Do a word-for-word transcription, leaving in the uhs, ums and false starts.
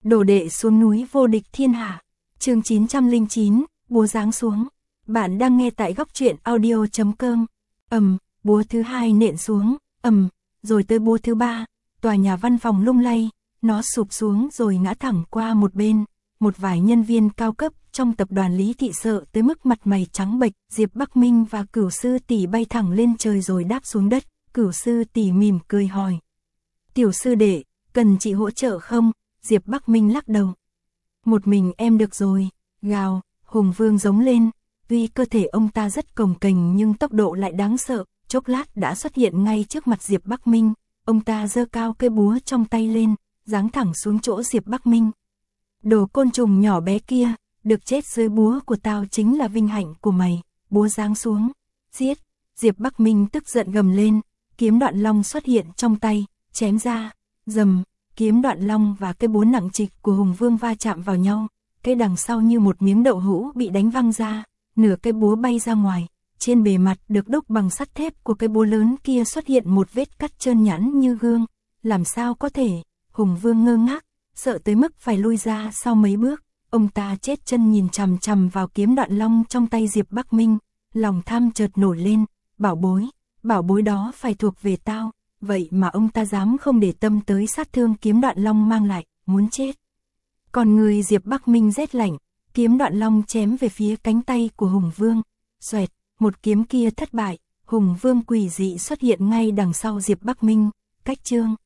Đồ đệ xuống núi vô địch thiên hạ. Chương chín trăm lẻ chín, búa giáng xuống. Bạn đang nghe tại góc truyện audio chấm com. Ầm, búa thứ hai nện xuống, ầm, rồi tới búa thứ ba, tòa nhà văn phòng lung lay, nó sụp xuống rồi ngã thẳng qua một bên. Một vài nhân viên cao cấp trong tập đoàn Lý Thị sợ tới mức mặt mày trắng bệch. Diệp Bắc Minh và Cửu Sư tỷ bay thẳng lên trời rồi đáp xuống đất. Cửu Sư tỷ mỉm cười hỏi: "Tiểu sư đệ, cần chị hỗ trợ không?" Diệp Bắc Minh lắc đầu: "Một mình em được rồi." Gào, Hùng Vương giống lên. Tuy cơ thể ông ta rất cồng kềnh nhưng tốc độ lại đáng sợ, chốc lát đã xuất hiện ngay trước mặt Diệp Bắc Minh. Ông ta giơ cao cây búa trong tay lên, giáng thẳng xuống chỗ Diệp Bắc Minh. "Đồ côn trùng nhỏ bé kia, được chết dưới búa của tao chính là vinh hạnh của mày." Búa giáng xuống, giết. Diệp Bắc Minh tức giận gầm lên, kiếm Đoạn Long xuất hiện trong tay, chém ra. Rầm, kiếm Đoạn Long và cây búa nặng trịch của Hùng Vương va chạm vào nhau, cái đằng sau như một miếng đậu hũ bị đánh văng ra, nửa cây búa bay ra ngoài. Trên bề mặt được đúc bằng sắt thép của cây búa lớn kia xuất hiện một vết cắt trơn nhẵn như gương. Làm sao có thể? Hùng Vương ngơ ngác, sợ tới mức phải lui ra sau mấy bước. Ông ta chết chân nhìn chằm chằm vào kiếm Đoạn Long trong tay Diệp Bắc Minh, lòng tham chợt nổi lên. Bảo bối, bảo bối đó phải thuộc về tao. Vậy mà ông ta dám không để tâm tới sát thương kiếm Đoạn Long mang lại, muốn chết. Còn người Diệp Bắc Minh rét lạnh, kiếm Đoạn Long chém về phía cánh tay của Hùng Vương. Xoẹt, một kiếm kia thất bại, Hùng Vương quỷ dị xuất hiện ngay đằng sau Diệp Bắc Minh. Cách chương